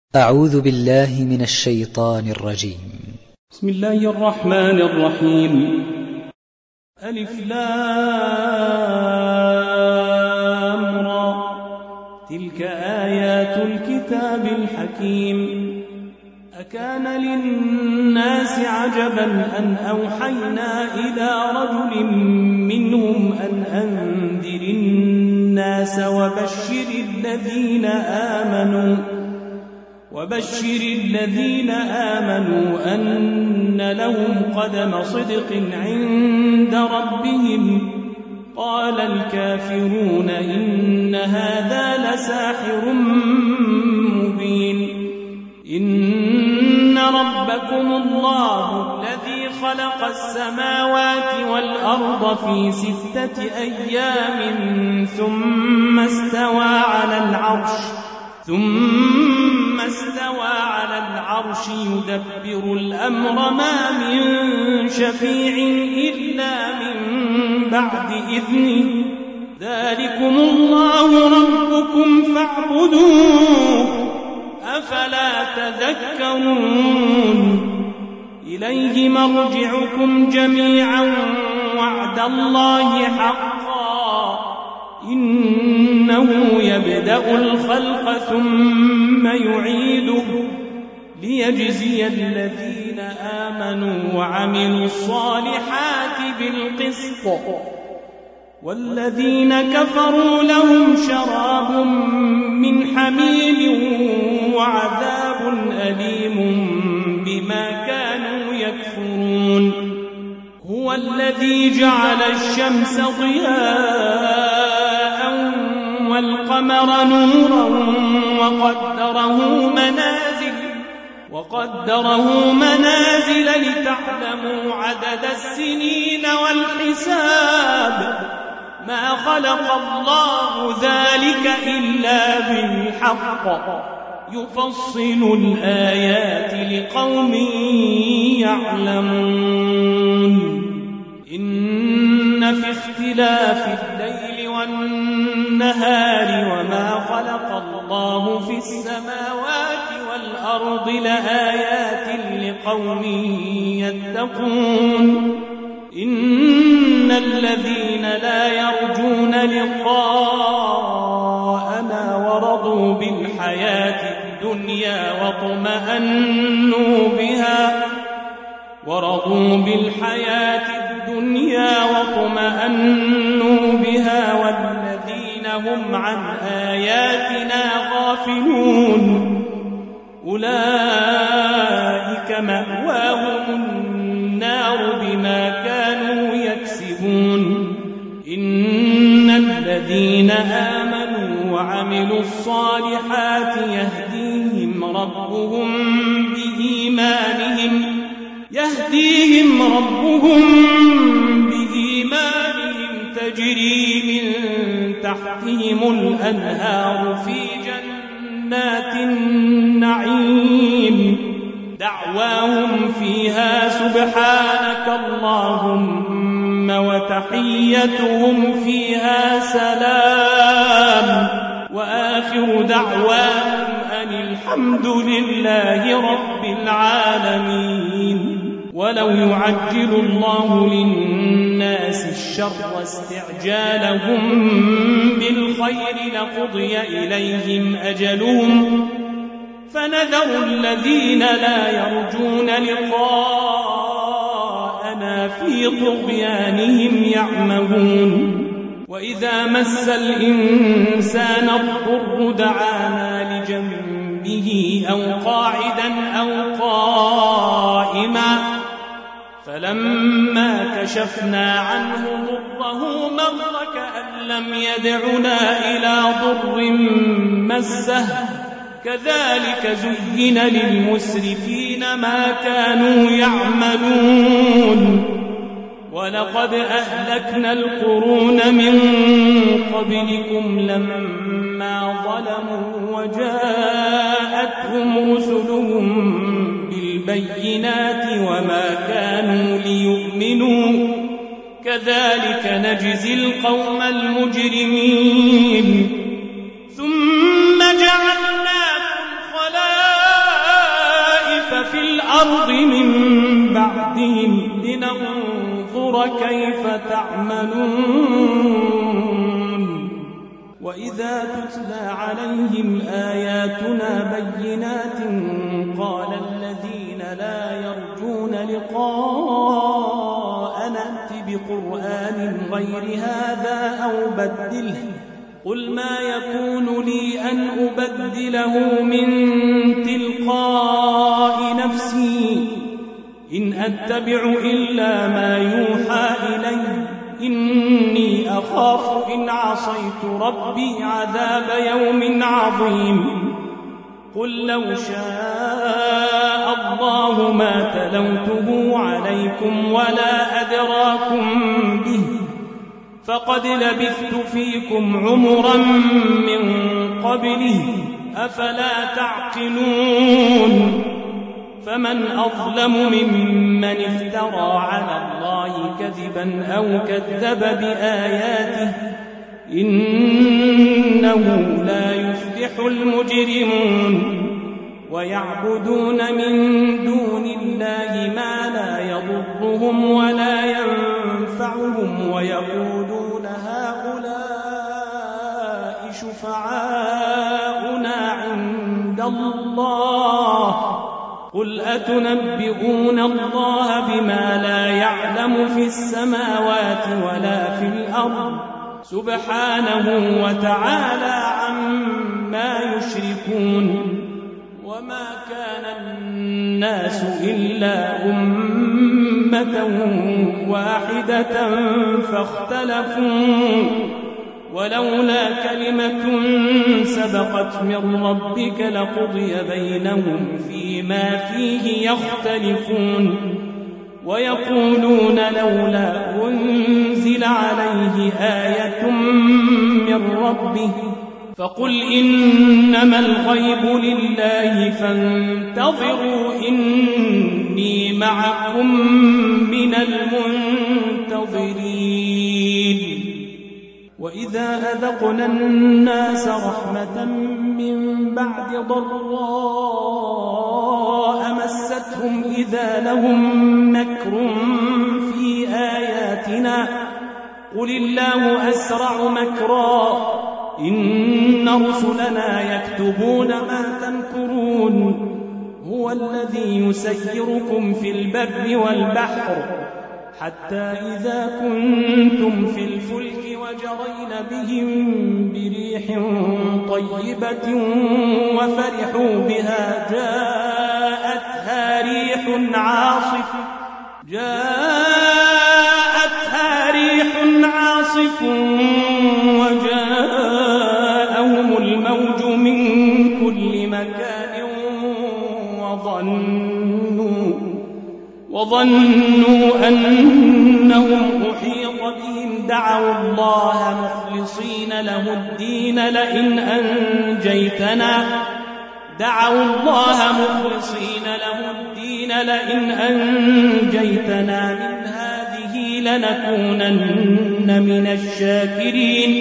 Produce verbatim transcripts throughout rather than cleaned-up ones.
أعوذ بالله من الشيطان الرجيم. بسم الله الرحمن الرحيم. ألف لام را، تلك آيات الكتاب الحكيم. أكان للناس عجبا أن أوحينا إلى رجل منهم أن أنذر الناس وبشر الذين آمنوا وبشر الذين آمنوا أن لهم قدم صدق عند ربهم. قال الكافرون إن هذا لساحر مبين. إن ربكم الله الذي خلق السماوات والأرض في ستة أيام ثم استوى على العرش ثم استوى على العرش يدبر الأمر ما من شفيع إلا من بعد إذنه. ذلكم الله ربكم فاعبدوه أفلا تذكرون. إليه مرجعكم جميعا وعد الله حقا إنه يبدأ الخلق ثم يعيده ليجزي الذين آمنوا وعملوا الصالحات بالقسط، والذين كفروا لهم شراب من حميم وعذاب أليم بما كانوا يكفرون. هو الذي جعل الشمس ضياء والقمر نورا وقدره منازل وقدره منازل لتعلموا عدد السنين والحساب. ما خلق الله ذلك إلا بالحق يفصل الآيات لقوم يعلمون. إن في اختلاف الليل والنهار وما خلق الله في السماوات والأرض لآيات لقوم يتقون. إن الذين لا يرجون لقاءنا ورضوا بالحياة الدنيا واطمأنوا بها ورضوا بالحياة الدنيا واطمأنوا بها والذين هم عن آياتنا غافلون أولئك مأواهم النار بما كانوا يكسبون. إن الذين آمنوا وعملوا الصالحات يهديهم ربهم بإيمانهم يهديهم ربهم بإيمانهم تجري من تحتهم الأنهار في جنات النعيم. دعواهم فيها سبحانك اللهم وتحيتهم فيها سلام وآخر دعواهم أن الحمد لله رب العالمين. ولو يعجل الله للناس الشر استعجالهم بالخير لقضي إليهم أجلهم فنذر الذين لا يرجون لقاءنا في طغيانهم يعمهون. وإذا مس الإنسان الضر دعانا لجنبه أو قاعدا أو قائما فلما كشفنا عنه ضره مر كأن لم يدعنا إلى ضر مسه. كذلك زين للمسرفين ما كانوا يعملون. ولقد أهلكنا القرون من قبلكم لما ظلموا وجاءتهم رسلهم بالبينات وما كانوا ليؤمنوا. كذلك نجزي القوم المجرمين. ثم جعلناكم خلائف بعضهم لننظر كيف تعملون وإذا تتلى عليهم آياتنا بينات قال الذين لا يرجون لقاء نأت بقرآن غير هذا أو بدله قل ما يكون لي أن أبدله من تلقاء نفسي إن أتبع إلا ما يوحى إلي إني أخاف إن عصيت ربي عذاب يوم عظيم قل لو شاء الله ما تلوته عليكم ولا أدراكم به فقد لبثت فيكم عمرا من قبله أفلا تعقلون فمن أظلم ممن افترى على الله كذبا أو كذب بآياته إنه لا يفلح المجرمون ويعبدون من دون الله ما لا يضرهم ولا ينفعهم ويقولون هؤلاء شفعاؤنا عند الله قل أتنبئون الله بما لا يعلم في السماوات ولا في الأرض سبحانه وتعالى عما يشركون وما كان الناس إلا أمة واحدة فاختلفوا ولولا كلمة سبقت من ربك لقضي بينهم فيما فيه يختلفون ويقولون لولا أنزل عليه آية من ربه فقل إنما الغيب لله فانتظروا إني معكم من المنتظرين وإذا أذقنا الناس رحمة من بعد ضراء مستهم إذا لهم مكر في آياتنا قل الله أسرع مكرا إن رسلنا يكتبون ما تمكرون هو الذي يسيركم في البر والبحر حتى إذا كنتم في الفلك وجرين بهم بريح طيبة وفرحوا بها جاءتها ريح عاصف جاءتها ريح عاصف وجاءهم الموج من كل مكان وظنوا وظنوا أنهم أحيط بهم دعوا الله مخلصين له الدين لئن أنجيتنا دعوا الله مخلصين له الدين لئن أنجيتنا من هذه لنكونن من الشاكرين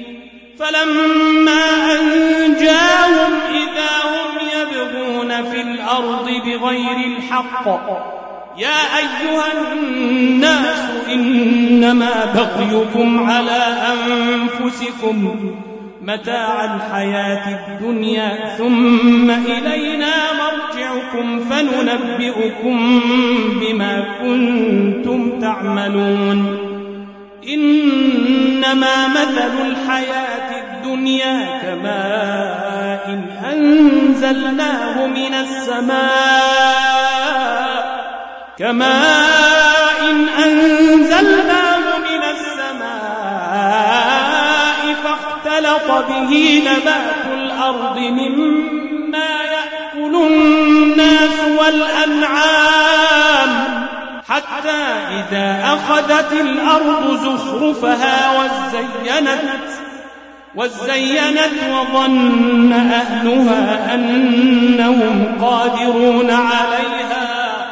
فلما أنجاهم إذا هم يبغون في الأرض بغير الحق يا أيها الناس إنما بغيكم على أنفسكم متاع الحياة الدنيا ثم إلينا مرجعكم فننبئكم بما كنتم تعملون إنما مثل الحياة الدنيا كماء أنزلناه من السماء كماء أنزلناه من السماء فاختلط به نبات الأرض مما يأكل الناس والأنعام حتى إذا أخذت الأرض زخرفها وزينت وزينت وظن أهلها أنهم قادرون عليها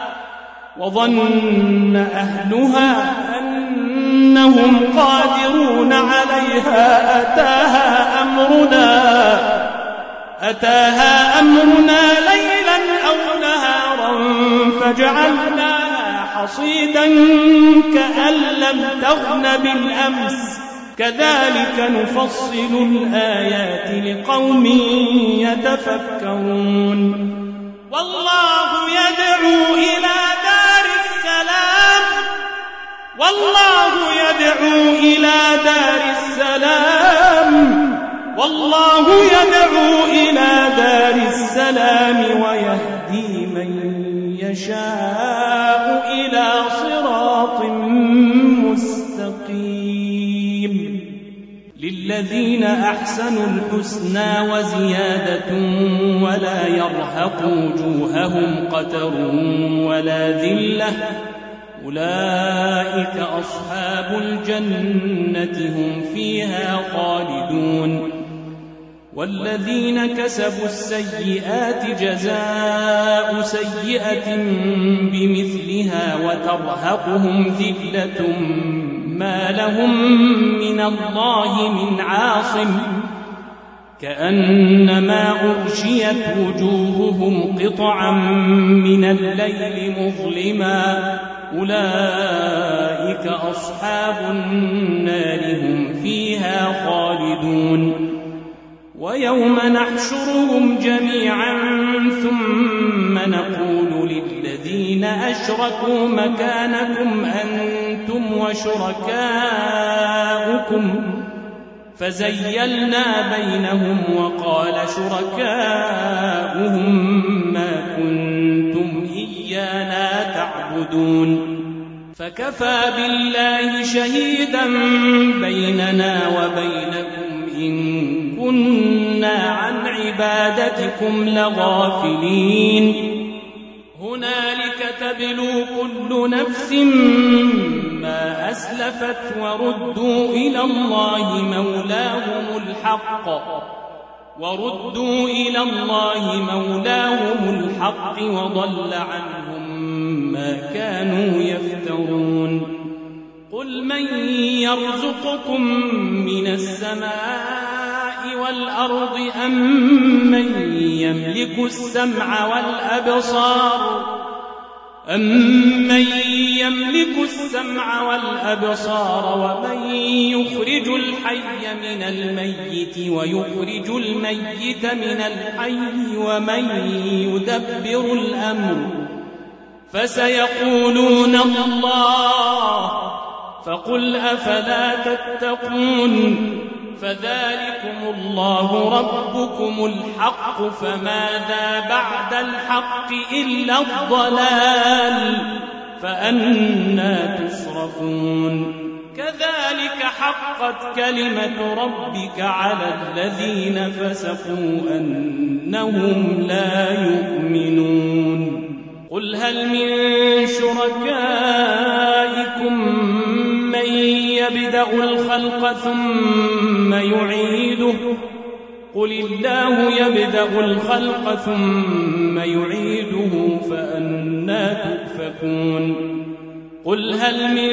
وظن أهلها أنهم قادرون عليها أتاها أمرنا أتاها أمرنا ليلا أو نهارا فجعلناها حصيدا كأن لم تغن بالأمس كذلك نفصل الآيات لقوم يتفكرون والله يدعو إلى دار السلام والله يدعو إلى دار السلام والله يدعو إلى دار السلام ويهدي من يشاء إلى صراط مستقيم للذين أحسنوا الحسنى وزيادة ولا يرهق وجوههم قتر ولا ذلة أولئك أصحاب الجنة هم فيها خالدون والذين كسبوا السيئات جزاء سيئة بمثلها وترهقهم ذلة ما لهم من الله من عاصم كأنما أغشيت وجوههم قطعا من الليل مظلما أولئك أصحاب النار هم فيها خالدون ويوم نحشرهم جميعا ثم نقول للذين أشركوا مكانكم أنتم وشركاؤكم فزيلنا بينهم وقال شركاؤهم ما كنتم إيانا تعبدون فكفى بالله شهيدا بيننا وبينكم إن كنا عن عبادتكم لغافلين هنالك تبلو كل نفس ما أسلفت وردوا إلى الله مولاهم الحق وردوا إلى الله مولاهم الحق وضل عنهم ما كانوا يفترون قل من يرزقكم من السماء والأرض أم من يملك السمع والأبصار أمن يملك السمع والأبصار ومن يخرج الحي من الميت ويخرج الميت من الحي ومن يدبر الأمر فسيقولون الله فقل أفلا تتقون فذلكم الله ربكم الحق فماذا بعد الحق إلا الضلال فأنى تصرفون كذلك حقت كلمة ربك على الذين فسقوا أنهم لا يؤمنون قل هل من شركائكم من يبدأ الخلق ثم يعيده قل الله يبدأ الخلق ثم يعيده فأنى تؤفكون قل هل من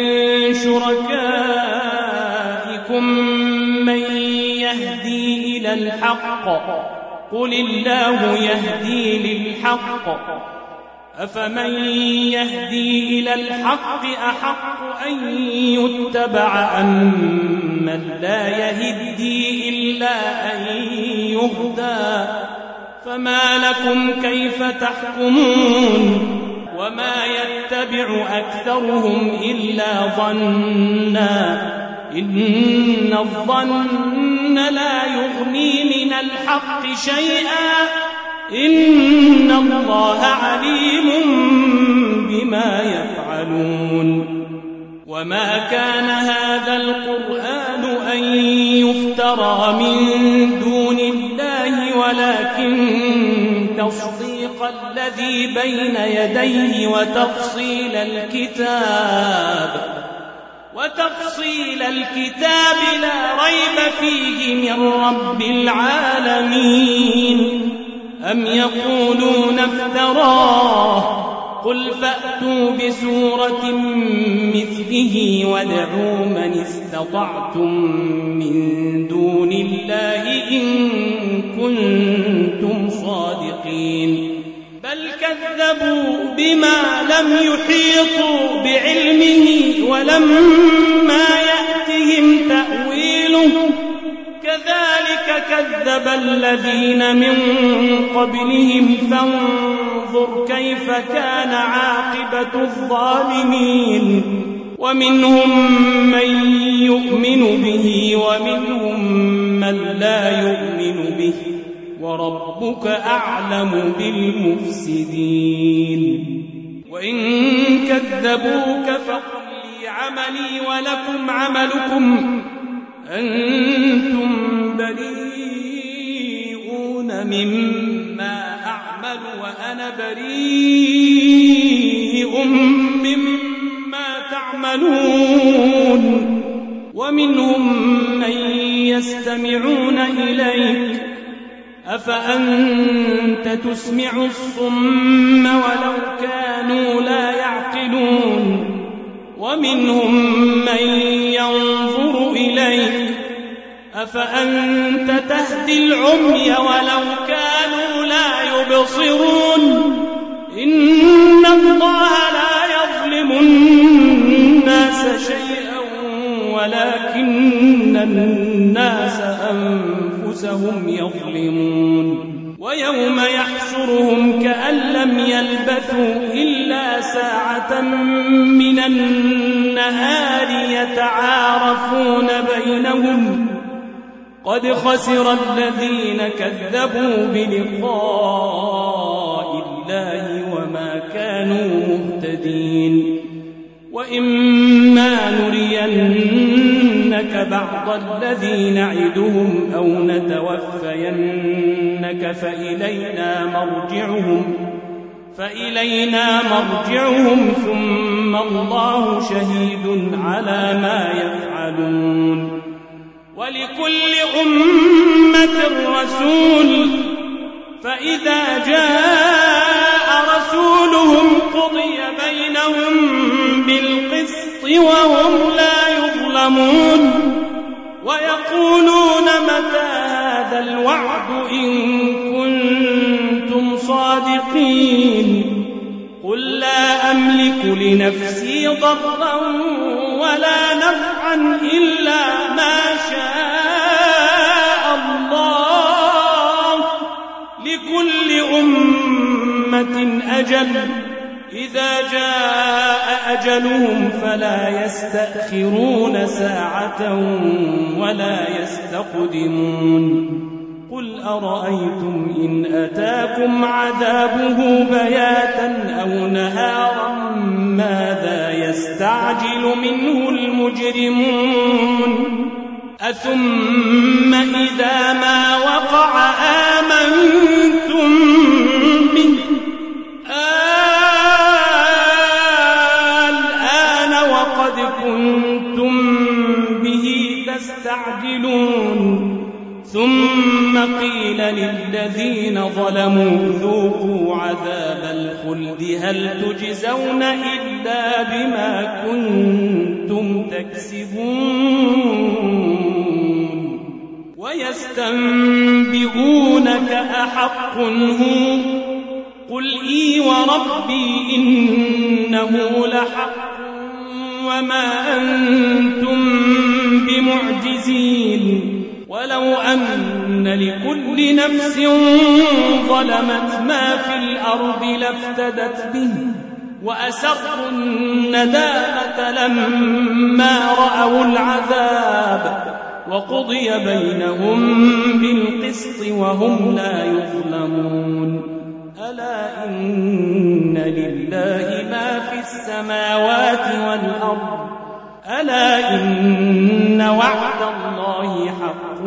شركائكم من يهدي إلى الحق قل الله يهدي للحق أفمن يهدي إلى الحق أحق أن يتبع أم من لا يهدي إلا أن يهدى فما لكم كيف تحكمون وما يتبع أكثرهم إلا ظنا إن الظن لا يغني من الحق شيئا إن الله عليم بما يفعلون وما كان هذا القرآن أن يفترى من دون الله ولكن تصديق الذي بين يديه وتفصيل الكتاب وتفصيل الكتاب لا ريب فيه من رب العالمين أم يقولون افتراه قل فأتوا بسورة مثله وادعوا من استطعتم من دون الله إن كنتم صادقين بل بل كذبوا بما لم يحيطوا بعلمه ولما يأتهم تأويله كذلك كذب الذين من قبلهم فانظر كيف كان عاقبة الظالمين ومنهم من يؤمن به ومنهم من لا يؤمن به وربك أعلم بالمفسدين وإن كذبوك فقل لي عملي ولكم عملكم أنتم بريئون مما أعمل وأنا بريء مما تعملون ومنهم من يستمعون إليك أفأنت تسمع الصم ولو كانوا لا يعقلون ومنهم من ينظر إليك أفأنت تهدي العمي ولو كانوا لا يبصرون إن الله لا يظلم الناس شيئا ولكن الناس أنفسهم يظلمون ويوم يحشرهم كأن لم يلبثوا إلا ساعة من النهار يتعارفون بينهم قد خسر الذين كذبوا بلقاء الله وما كانوا مهتدين وإما نرينك بعض الذي نعدهم أو نتوفينك فإلينا مرجعهم فإلينا مرجعهم ثم الله شهيد على ما يفعلون ولكل أمة رسول فإذا جاء رسولهم قضي بينهم بالقسط وهم لا يظلمون ويقولون متى هذا الوعد إن كنتم صادقين قل لا أملك لنفسي ضرا ولا نفعا إلا ما شاء الله لكل أمة أجل إذا جاء أجلهم فلا يستأخرون ساعة ولا يستقدمون قل أرأيتم إن أتاكم عذابه بياتا أو نهارا ماذا يستعجل منه المجرمون أثم إذا ما وقع آمنتم به الآن وقد كنتم به تستعجلون ثم قيل للذين ظلموا ذوقوا عذاب الخلد هل تجزون إلا بما كنتم تكسبون ويستنبئونك أحق هو قل إي وربي إنه لحق وما أنتم بمعجزين ولو أن لكل نفس ظلمت ما في الأرض لافتدت به وأسروا الندامة لما رأوا العذاب وقضي بينهم بالقسط وهم لا يظلمون ألا إن لله ما في السماوات والأرض ألا إن وعد الله حق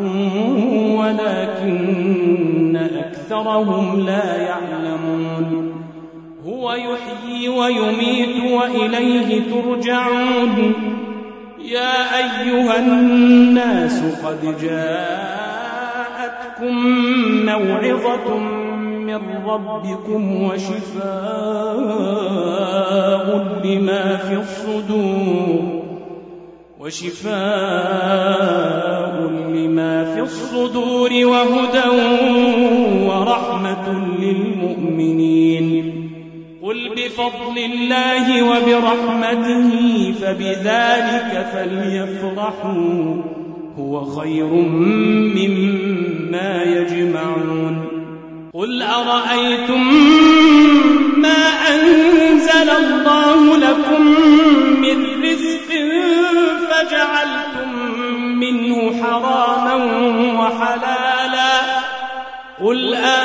ولكن أكثرهم لا يعلمون هو يحيي ويميت وإليه ترجعون يا أيها الناس قد جاءتكم موعظة من ربكم وشفاء لما في الصدور وشفاء لما في الصدور وهدى ورحمة للمؤمنين. قل بفضل الله وبرحمته فبذلك فليفرحوا هو خير مما يجمعون. قل أرأيتم ما أنزل الله لكم من رزق فجعلتم منه حراما وحلالا قل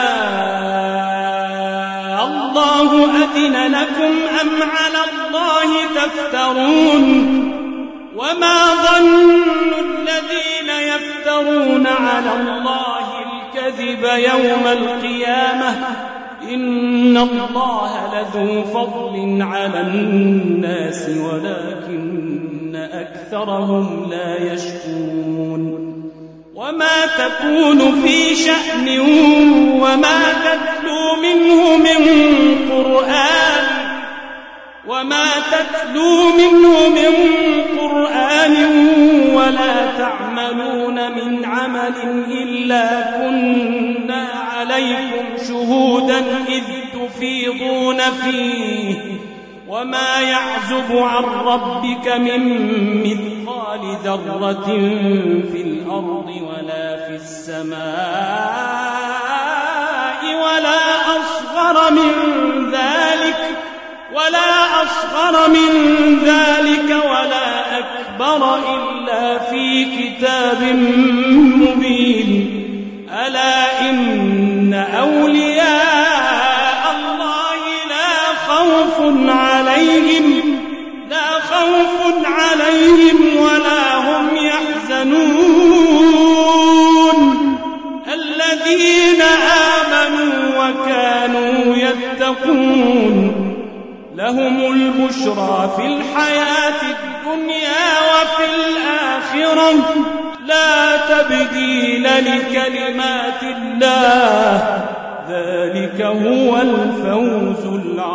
آه الله أذن لكم أم على الله تفترون. وما ظن الذين يفترون على الله الكذب يوم القيامة إن الله لذو فضل على الناس ولكن أكثرهم لا يشكرون. وما تكون في شأن وما تتلو منه من قرآن وما تتلو منه من قرآن ولا تعملون من عمل إلا كنا عليكم شهودا إذ تفيضون فيه وما يعزب عن ربك من مثقال ذرة في الأرض ولا في السماء ولا أصغر من ذلك ولا أصغر من ذلك ولا أكبر إلا في كتاب مبين. ألا إن أولياء الله لا خوف عليهم لا خوف عليهم ولا هم يحزنون الذين آمنوا وكانوا يتقون. لهم البشرى في الحياة الدنيا وفي الآخرة لا تبديل لكلمات الله ذلك هو الفوز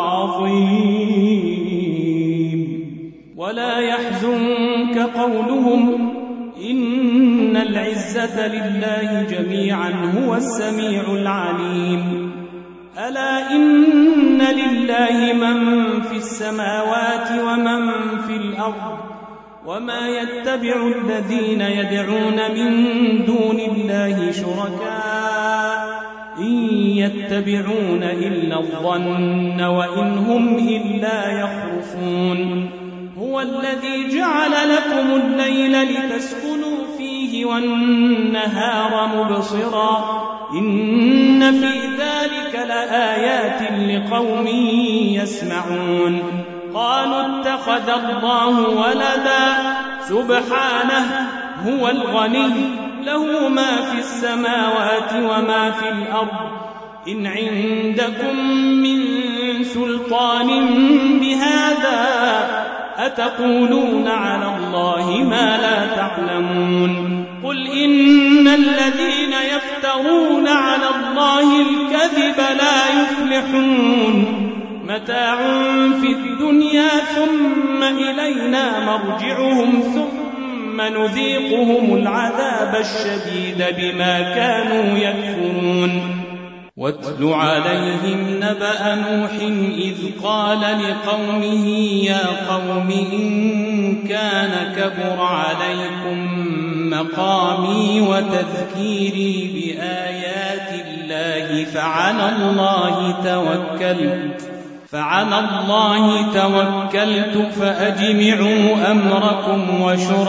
العظيم. ولا يحزنك قولهم إن العزة لله جميعا هو السميع العليم. ألا إن لله من في السماوات ومن في الأرض وما يتبع الذين يدعون من دون الله شركاء إن يتبعون إلا الظن وإن هم إلا يخرصون. هو الذي جعل لكم الليل لتسكنوا فيه والنهار مبصرا إن في ذلك لآيات لقوم يسمعون. قالوا اتخذ الله ولدا سبحانه هو الغني له ما في السماوات وما في الأرض إن عندكم من سلطان بهذا أتقولون على الله ما لا تعلمون. قل إن الذين يفترون على الله الكذب لا يفلحون. متاع في الدنيا ثم إلينا مرجعهم ثم نذيقهم العذاب الشديد بما كانوا يكفرون. واتل عليهم نبأ نوح إذ قال لقومه يا قوم إن كان كبر عليكم مقامي وتذكيري بآيات الله فعلى الله توكلت فعلى الله توكلت فأجمعوا أمركم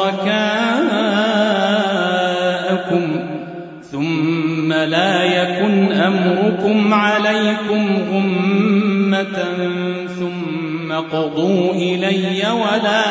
وشركاءكم ثم لا يكن أمركم عليكم غمة ثم قضوا إلي ولا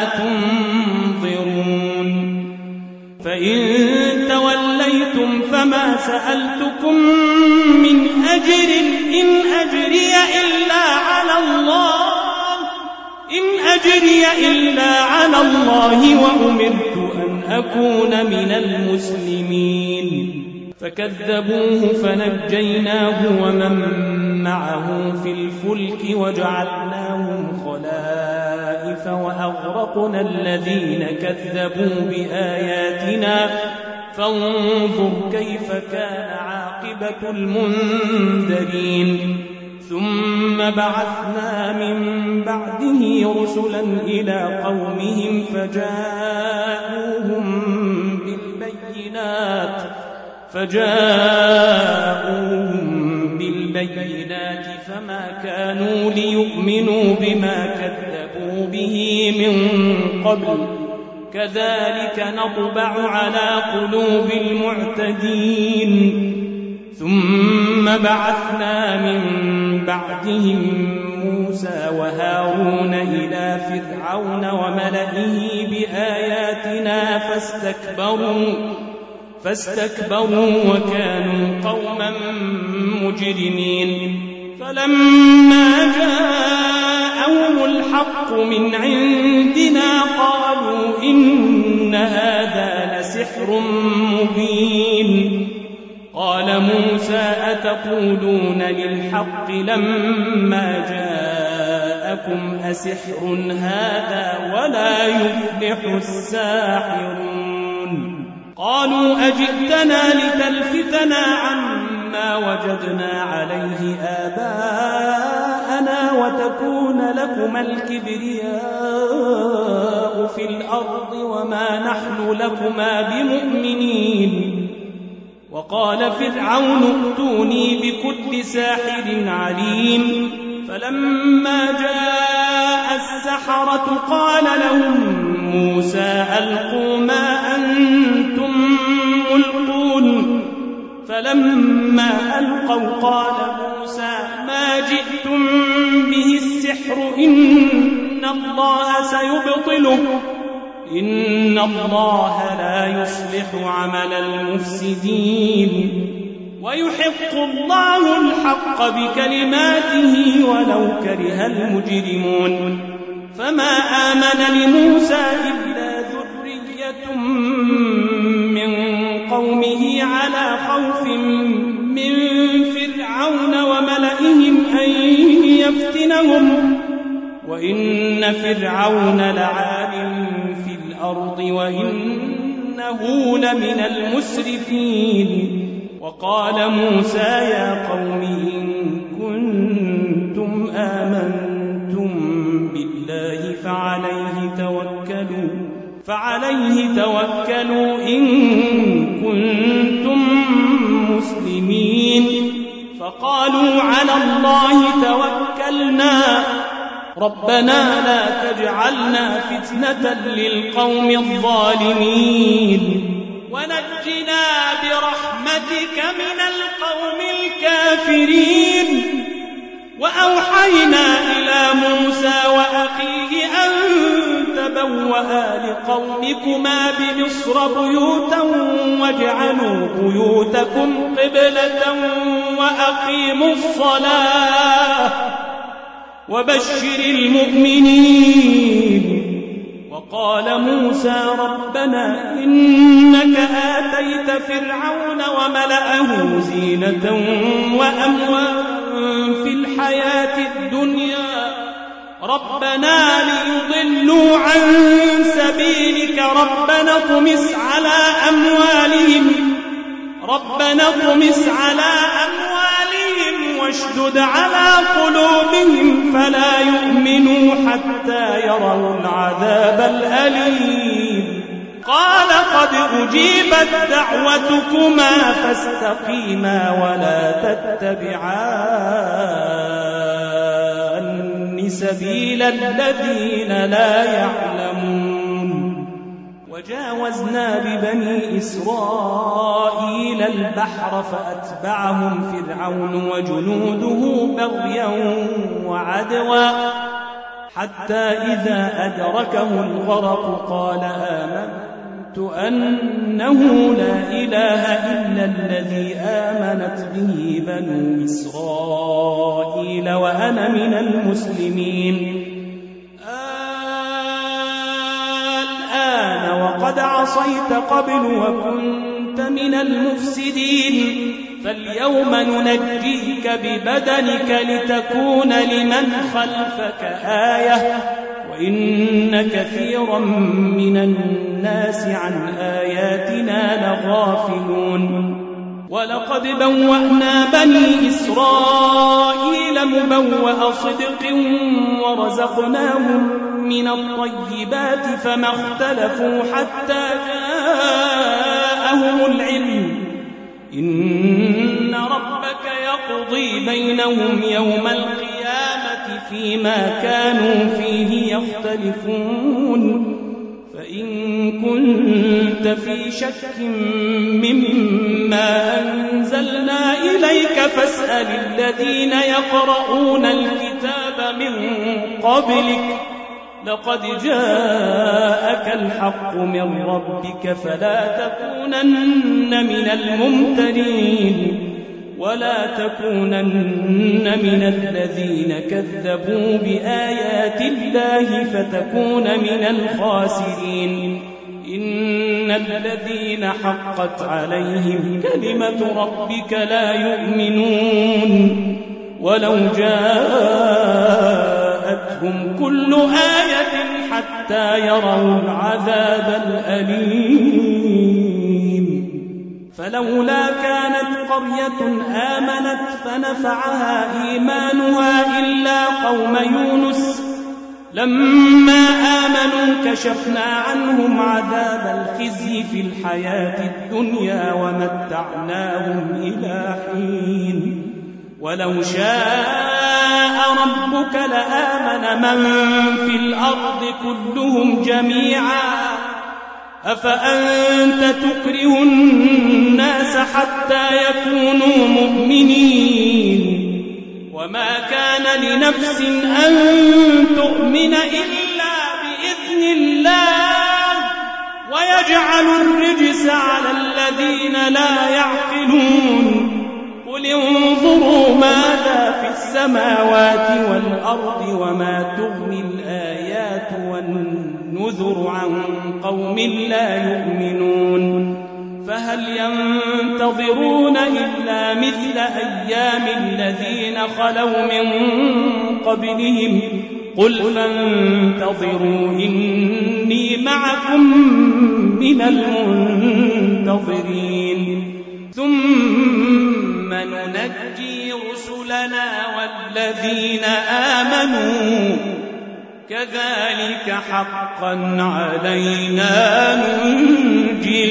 تنظرون. فإن توليتم فما سألتكم من أجر إن أجري إلا على الله إن أجري إلا على الله وأمرت أن أكون من المسلمين. فكذبوه فنجيناه ومن معه في الفلك وجعلناهم خلائف الأرض وأغرقنا الذين كذبوا بآياتنا فانظر كيف كان عاقبة المنذرين ثم بعثنا من بعده رسلا إلى قومهم فجاءوهم بالبينات فجاءوهم بالبينات فما كانوا ليؤمنوا بما كذبوا به من قبل كذلك نطبع على قلوب المعتدين ثم بعثنا من بعدهم موسى وهارون إلى فرعون وملئه بآياتنا فاستكبروا فاستكبروا وكانوا قوما مجرمين فلما جاءهم الحق من عندنا قالوا إن هذا لسحر مبين قال موسى أتقولون للحق لما جاءكم أسحر هذا ولا يفلح الساحرون قالوا أجئتنا لتلفتنا عما وجدنا عليه آباءنا وتكون لكما الكبرياء في الأرض وما نحن لكما بمؤمنين وقال فرعون ائتوني بكل ساحر عليم فلما جاء السحرة قال لهم موسى ألقوا ما أنتم ملقون فلما ألقوا قال موسى ما جئتم به السحر إن الله سيبطله إن الله لا يصلح عمل المفسدين ويحق الله الحق بكلماته ولو كره المجرمون فما آمن لموسى إلا ذرية من قومه على خوف من فرعون وملئهم أن يفتنهم وإن فرعون لعال في الأرض وإنه لمن المسرفين وقال موسى يا قوم إن كنتم آمنتم بالله فعليه توكلوا فعليه توكلوا إن كنتم مسلمين فقالوا على الله توكلنا ربنا لا تجعلنا فتنة للقوم الظالمين ونجنا برحمتك من القوم الكافرين وأوحينا إلى موسى وأخيه أن تبوأ لقومكما بمصر بيوتا واجعلوا بيوتكم قبلة وأقيموا الصلاة وبشر المؤمنين وقال موسى ربنا إنك آتيت فرعون وملأه زينة وأموالا في الحياة الدنيا ربنا ليضلوا عن سبيلك ربنا اطمس على أموالهم ربنا اطمس على أموالهم واشدد على قلوبهم فلا يؤمنوا حتى يروا العذاب الأليم قال قد أجيبت دعوتكما فاستقيما ولا تتبعان سبيل الذين لا يعلمون وجاوزنا ببني إسرائيل البحر فأتبعهم فرعون وجنوده بغيا وعدوا حتى إذا أدركه الغرق قال آمنت أنه لا إله إلا الذي آمنت به بنو إسرائيل وأنا من المسلمين الآن وقد عصيت قبل وكنت من المفسدين فاليوم ننجيك ببدنك لتكون لمن خلفك آية وإن كثيرا من الناس عن آياتنا لغافلون ولقد بوأنا بني إسرائيل مبوأ صدق ورزقناهم من الطيبات فما اختلفوا حتى جاءهم العلم إن ربك يقضي بينهم يوم القيامة فيما كانوا فيه يختلفون فإن كنت في شك مما أنزلنا إليك فاسأل الذين يقرؤون الكتاب من قبلك لقد جاءك الحق من ربك فلا تكونن من الممترين ولا تكونن من الذين كذبوا بآيات الله فتكون من الخاسرين إن الذين حقت عليهم كلمة ربك لا يؤمنون ولو جاءتهم كل آية حتى يروا العذاب الأليم فلولا كانت قرية آمنت فنفعها إيمانها إلا قوم يونس لما آمنوا كشفنا عنهم عذاب الخزي في الحياة الدنيا ومتعناهم إلى حين ولو شاء ربك لآمن من في الأرض كلهم جميعا أفأنت تكره الناس حتى يكونوا مؤمنين وما كان لنفس أن تؤمن إلا بإذن الله ويجعل الرجس على الذين لا يعقلون قل انظروا ماذا في السماوات والأرض وما تغني الآيات والنذر عن قوم لا يؤمنون فهل ينتظرون إلا مثل أيام الذين خلوا من قبلهم قل فانتظروا إني معكم من المنتظرين ثم ننجي رسلنا والذين آمنوا كذلك حقا علينا ننجي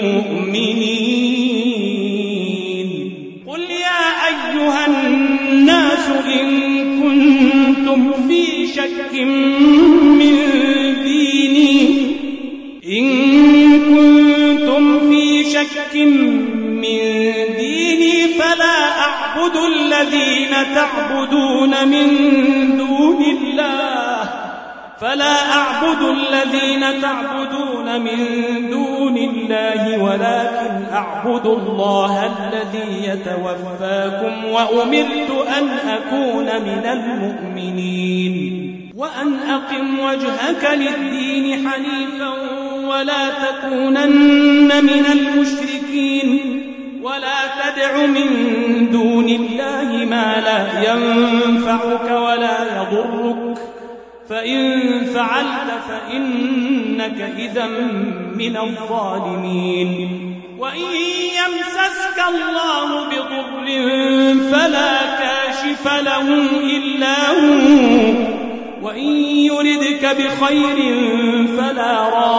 المؤمنين قل يا أيها الناس إن كنتم في شك من ديني إن كنتم في شك من ديني فلا أعبد الذين تعبدون من دون الله فلا أعبد الذين تعبدون من دون الله ولكن أعبد الله الذي يتوفاكم وأمرت أن أكون من المؤمنين وأن أقم وجهك للدين حنيفا ولا تكونن من المشركين ولا تدع من دون الله ما لا ينفعك ولا يضرك فإن فعلت فإنك إذا من الظالمين وإن يمسسك الله بضر فلا كاشف له إلا هو وإن يردك بخير فلا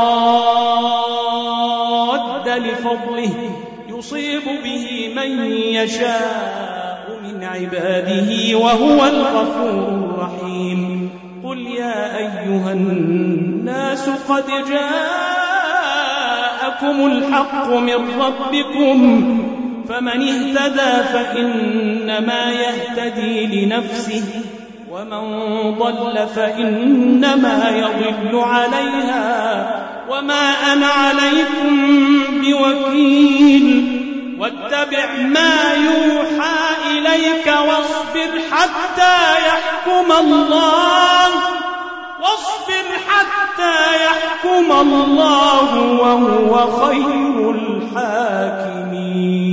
راد لفضله يصيب به من يشاء من عباده وهو الغفور الرحيم قل يا أيها الناس قد جاءكم الحق من ربكم فمن اهتدى فإنما يهتدي لنفسه ومن ضل فإنما يضل عليها وما أنا عليكم بوكيل واتبع ما يوحى إليك واصبر حتى يحكم الله واصبر حتى يحكم الله وهو خير الحاكمين.